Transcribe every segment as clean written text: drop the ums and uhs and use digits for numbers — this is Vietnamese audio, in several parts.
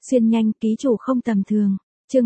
Xuyên nhanh, ký chủ không tầm thường. Chương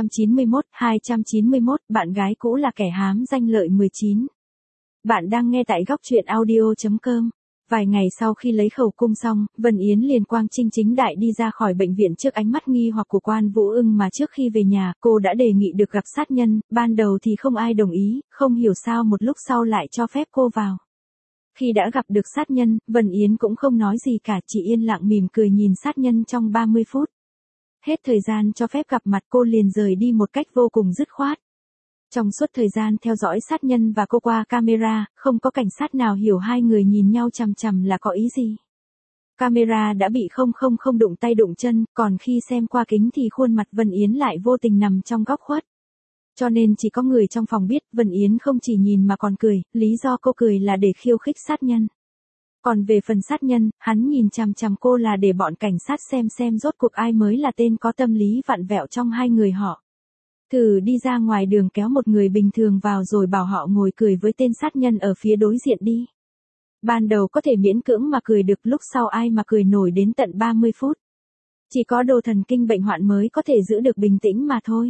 291, bạn gái cũ là kẻ hám danh lợi 19. Bạn đang nghe tại góc truyện audio.com. Vài ngày sau khi lấy khẩu cung xong, Vân Yến liền quang minh chính đại đi ra khỏi bệnh viện trước ánh mắt nghi hoặc của Quan Vũ Ưng, mà trước khi về nhà, cô đã đề nghị được gặp sát nhân, ban đầu thì không ai đồng ý, không hiểu sao một lúc sau lại cho phép cô vào. Khi đã gặp được sát nhân, Vân Yến cũng không nói gì cả, chỉ yên lặng mỉm cười nhìn sát nhân trong 30 phút. Hết thời gian cho phép gặp mặt, cô liền rời đi một cách vô cùng dứt khoát. Trong suốt thời gian theo dõi sát nhân và cô qua camera, không có cảnh sát nào hiểu hai người nhìn nhau chằm chằm là có ý gì. Camera đã bị không đụng tay đụng chân, còn khi xem qua kính thì khuôn mặt Vân Yến lại vô tình nằm trong góc khuất. Cho nên chỉ có người trong phòng biết, Vân Yến không chỉ nhìn mà còn cười, lý do cô cười là để khiêu khích sát nhân. Còn về phần sát nhân, hắn nhìn chằm chằm cô là để bọn cảnh sát xem rốt cuộc ai mới là tên có tâm lý vặn vẹo trong hai người họ. Thử đi ra ngoài đường kéo một người bình thường vào rồi bảo họ ngồi cười với tên sát nhân ở phía đối diện đi. Ban đầu có thể miễn cưỡng mà cười được, lúc sau ai mà cười nổi đến tận 30 phút. Chỉ có đồ thần kinh bệnh hoạn mới có thể giữ được bình tĩnh mà thôi.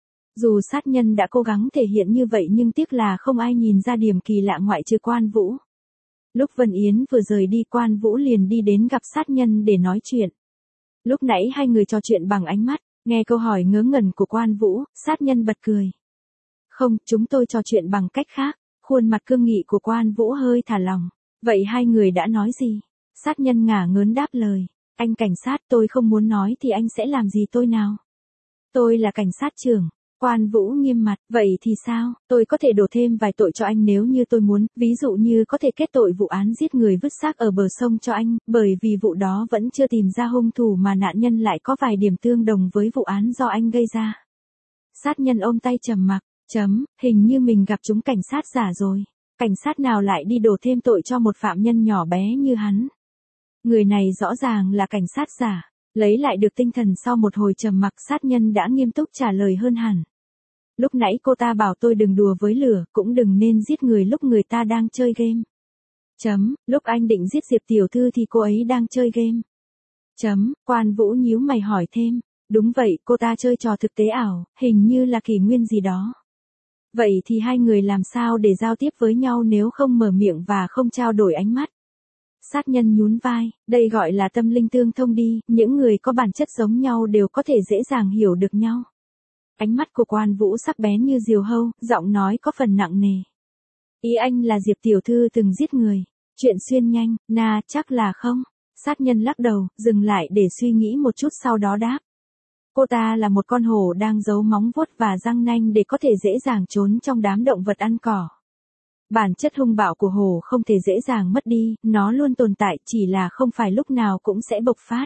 Dù sát nhân đã cố gắng thể hiện như vậy nhưng tiếc là không ai nhìn ra điểm kỳ lạ ngoại trừ Quan Vũ. Lúc Vân Yến vừa rời đi, Quan Vũ liền đi đến gặp sát nhân để nói chuyện. Lúc nãy hai người trò chuyện bằng ánh mắt, nghe câu hỏi ngớ ngẩn của Quan Vũ, sát nhân bật cười. Không, chúng tôi trò chuyện bằng cách khác. Khuôn mặt cương nghị của Quan Vũ hơi thả lỏng. Vậy hai người đã nói gì? Sát nhân ngả ngớn đáp lời. Anh cảnh sát, tôi không muốn nói thì anh sẽ làm gì tôi nào? Tôi là cảnh sát trưởng. Quan Vũ nghiêm mặt, vậy thì sao, tôi có thể đổ thêm vài tội cho anh nếu như tôi muốn, ví dụ như có thể kết tội vụ án giết người vứt xác ở bờ sông cho anh, bởi vì vụ đó vẫn chưa tìm ra hung thủ mà nạn nhân lại có vài điểm tương đồng với vụ án do anh gây ra. Sát nhân ôm tay trầm mặc, hình như mình gặp chúng cảnh sát giả rồi, cảnh sát nào lại đi đổ thêm tội cho một phạm nhân nhỏ bé như hắn. Người này rõ ràng là cảnh sát giả. Lấy lại được tinh thần sau một hồi trầm mặc, sát nhân đã nghiêm túc trả lời hơn hẳn. Lúc nãy cô ta bảo tôi đừng đùa với lửa, cũng đừng nên giết người lúc người ta đang chơi game. Lúc anh định giết Diệp tiểu thư thì cô ấy đang chơi game. Quan Vũ nhíu mày hỏi thêm. Đúng vậy, cô ta chơi trò thực tế ảo, hình như là kỷ nguyên gì đó. Vậy thì hai người làm sao để giao tiếp với nhau nếu không mở miệng và không trao đổi ánh mắt? Sát nhân nhún vai, đây gọi là tâm linh tương thông đi, những người có bản chất giống nhau đều có thể dễ dàng hiểu được nhau. Ánh mắt của Quan Vũ sắc bén như diều hâu, giọng nói có phần nặng nề. Ý anh là Diệp tiểu thư từng giết người, chuyện xuyên nhanh, chắc là không. Sát nhân lắc đầu, dừng lại để suy nghĩ một chút sau đó đáp. Cô ta là một con hổ đang giấu móng vuốt và răng nanh để có thể dễ dàng trốn trong đám động vật ăn cỏ. Bản chất hung bạo của hổ không thể dễ dàng mất đi, nó luôn tồn tại, chỉ là không phải lúc nào cũng sẽ bộc phát.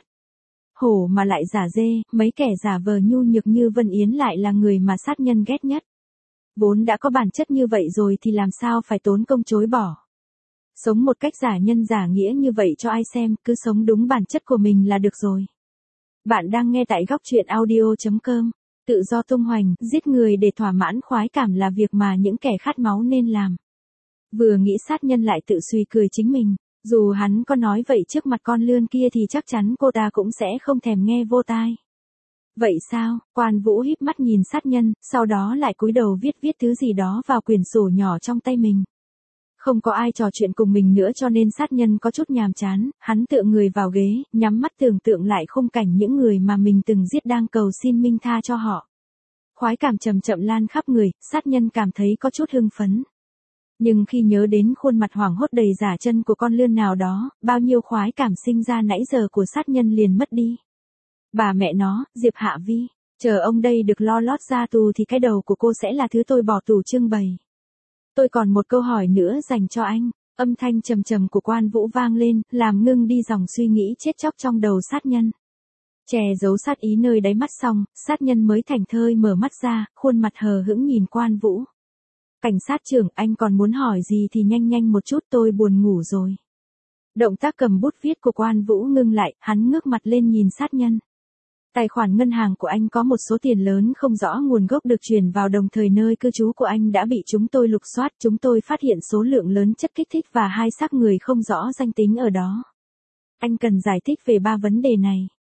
Hổ mà lại giả dê, mấy kẻ giả vờ nhu nhược như Vân Yến lại là người mà sát nhân ghét nhất. Vốn đã có bản chất như vậy rồi thì làm sao phải tốn công chối bỏ. Sống một cách giả nhân giả nghĩa như vậy cho ai xem, cứ sống đúng bản chất của mình là được rồi. Bạn đang nghe tại góc truyện audio.com. Tự do tung hoành, giết người để thỏa mãn khoái cảm là việc mà những kẻ khát máu nên làm. Vừa nghĩ sát nhân lại tự suy cười chính mình, dù hắn có nói vậy trước mặt con lươn kia thì chắc chắn cô ta cũng sẽ không thèm nghe vô tai. Vậy sao? Quan Vũ híp mắt nhìn sát nhân, sau đó lại cúi đầu viết thứ gì đó vào quyển sổ nhỏ trong tay mình. Không có ai trò chuyện cùng mình nữa cho nên sát nhân có chút nhàm chán, hắn tựa người vào ghế, nhắm mắt tưởng tượng lại khung cảnh những người mà mình từng giết đang cầu xin minh tha cho họ. Khoái cảm chậm chậm lan khắp người, sát nhân cảm thấy có chút hưng phấn. Nhưng khi nhớ đến khuôn mặt hoảng hốt đầy giả chân của con lươn nào đó, bao nhiêu khoái cảm sinh ra nãy giờ của sát nhân liền mất đi. Bà mẹ nó, Diệp Hạ Vi, chờ ông đây được lo lót ra tù thì cái đầu của cô sẽ là thứ tôi bỏ tù trưng bày. Tôi còn một câu hỏi nữa dành cho anh. Âm thanh trầm trầm của Quan Vũ vang lên, làm ngưng đi dòng suy nghĩ chết chóc trong đầu sát nhân. Che giấu sát ý nơi đáy mắt xong, sát nhân mới thảnh thơi mở mắt ra, khuôn mặt hờ hững nhìn Quan Vũ. Cảnh sát trưởng, anh còn muốn hỏi gì thì nhanh một chút, tôi buồn ngủ rồi. Động tác cầm bút viết của Quan Vũ ngưng lại, hắn ngước mặt lên nhìn sát nhân. Tài khoản ngân hàng của anh có một số tiền lớn không rõ nguồn gốc được chuyển vào, đồng thời nơi cư trú của anh đã bị chúng tôi lục soát, chúng tôi phát hiện số lượng lớn chất kích thích và 2 xác người không rõ danh tính ở đó. Anh cần giải thích về 3 vấn đề này.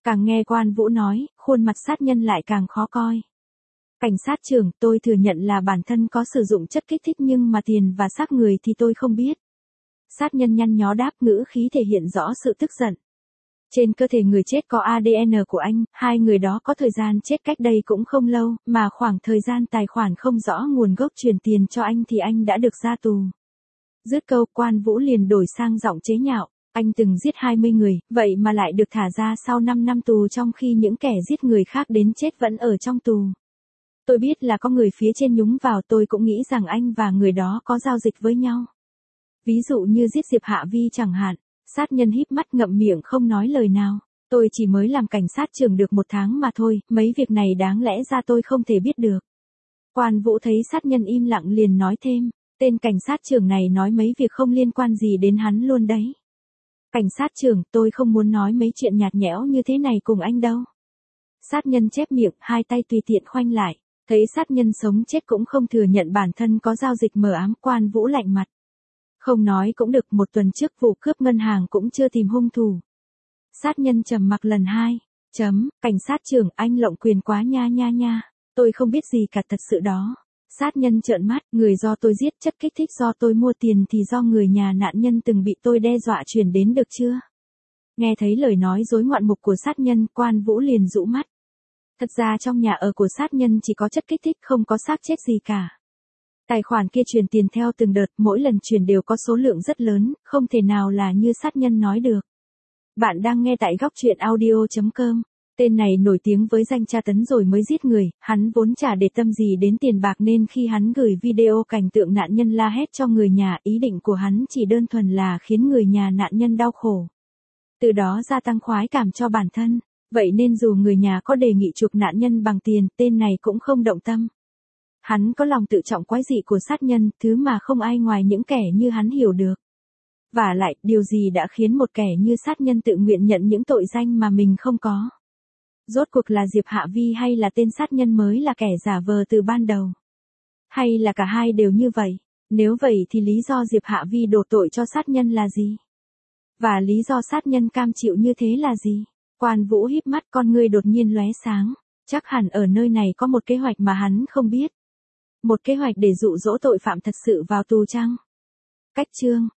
Càng nghe Quan Vũ nói, khuôn mặt sát nhân lại càng khó coi. Cảnh sát trưởng, tôi thừa nhận là bản thân có sử dụng chất kích thích nhưng mà tiền và xác người thì tôi không biết. Sát nhân nhăn nhó đáp, ngữ khí thể hiện rõ sự tức giận. Trên cơ thể người chết có ADN của anh, hai người đó có thời gian chết cách đây cũng không lâu, mà khoảng thời gian tài khoản không rõ nguồn gốc chuyển tiền cho anh thì anh đã được ra tù. Dứt câu, Quan Vũ liền đổi sang giọng chế nhạo, anh từng giết 20 người, vậy mà lại được thả ra sau 5 năm tù trong khi những kẻ giết người khác đến chết vẫn ở trong tù. Tôi biết là có người phía trên nhúng vào, tôi cũng nghĩ rằng anh và người đó có giao dịch với nhau. Ví dụ như giết Diệp Hạ Vi chẳng hạn. Sát nhân híp mắt ngậm miệng không nói lời nào. Tôi chỉ mới làm cảnh sát trưởng được 1 tháng mà thôi, mấy việc này đáng lẽ ra tôi không thể biết được. Quan Vũ thấy sát nhân im lặng liền nói thêm, tên cảnh sát trưởng này nói mấy việc không liên quan gì đến hắn luôn đấy. Cảnh sát trưởng, tôi không muốn nói mấy chuyện nhạt nhẽo như thế này cùng anh đâu. Sát nhân chép miệng, hai tay tùy tiện khoanh lại. Thấy sát nhân sống chết cũng không thừa nhận bản thân có giao dịch mờ ám, Quan Vũ lạnh mặt. Không nói cũng được, 1 tuần trước vụ cướp ngân hàng cũng chưa tìm hung thủ. Sát nhân trầm mặc lần 2. Cảnh sát trưởng, anh lộng quyền quá nha. Tôi không biết gì cả thật sự đó. Sát nhân trợn mắt, người do tôi giết, chất kích thích do tôi mua, tiền thì do người nhà nạn nhân từng bị tôi đe dọa chuyển đến được chưa? Nghe thấy lời nói dối ngoạn mục của sát nhân, Quan Vũ liền rũ mắt. Thật ra trong nhà ở của sát nhân chỉ có chất kích thích, không có xác chết gì cả. Tài khoản kia chuyển tiền theo từng đợt, mỗi lần chuyển đều có số lượng rất lớn, không thể nào là như sát nhân nói được. Bạn đang nghe tại góc truyện audio.com. Tên này nổi tiếng với danh tra tấn rồi mới giết người, hắn vốn chả để tâm gì đến tiền bạc nên khi hắn gửi video cảnh tượng nạn nhân la hét cho người nhà, ý định của hắn chỉ đơn thuần là khiến người nhà nạn nhân đau khổ. Từ đó gia tăng khoái cảm cho bản thân, vậy nên dù người nhà có đề nghị chuộc nạn nhân bằng tiền, tên này cũng không động tâm. Hắn có lòng tự trọng quái dị của sát nhân, thứ mà không ai ngoài những kẻ như hắn hiểu được. Vả lại, điều gì đã khiến một kẻ như sát nhân tự nguyện nhận những tội danh mà mình không có? Rốt cuộc là Diệp Hạ Vi hay là tên sát nhân mới là kẻ giả vờ từ ban đầu? Hay là cả hai đều như vậy? Nếu vậy thì lý do Diệp Hạ Vi đổ tội cho sát nhân là gì? Và lý do sát nhân cam chịu như thế là gì? Quan Vũ híp mắt, con ngươi đột nhiên lóe sáng. Chắc hẳn ở nơi này có một kế hoạch mà hắn không biết. Một kế hoạch để dụ dỗ tội phạm thật sự vào tù chăng? Cách chương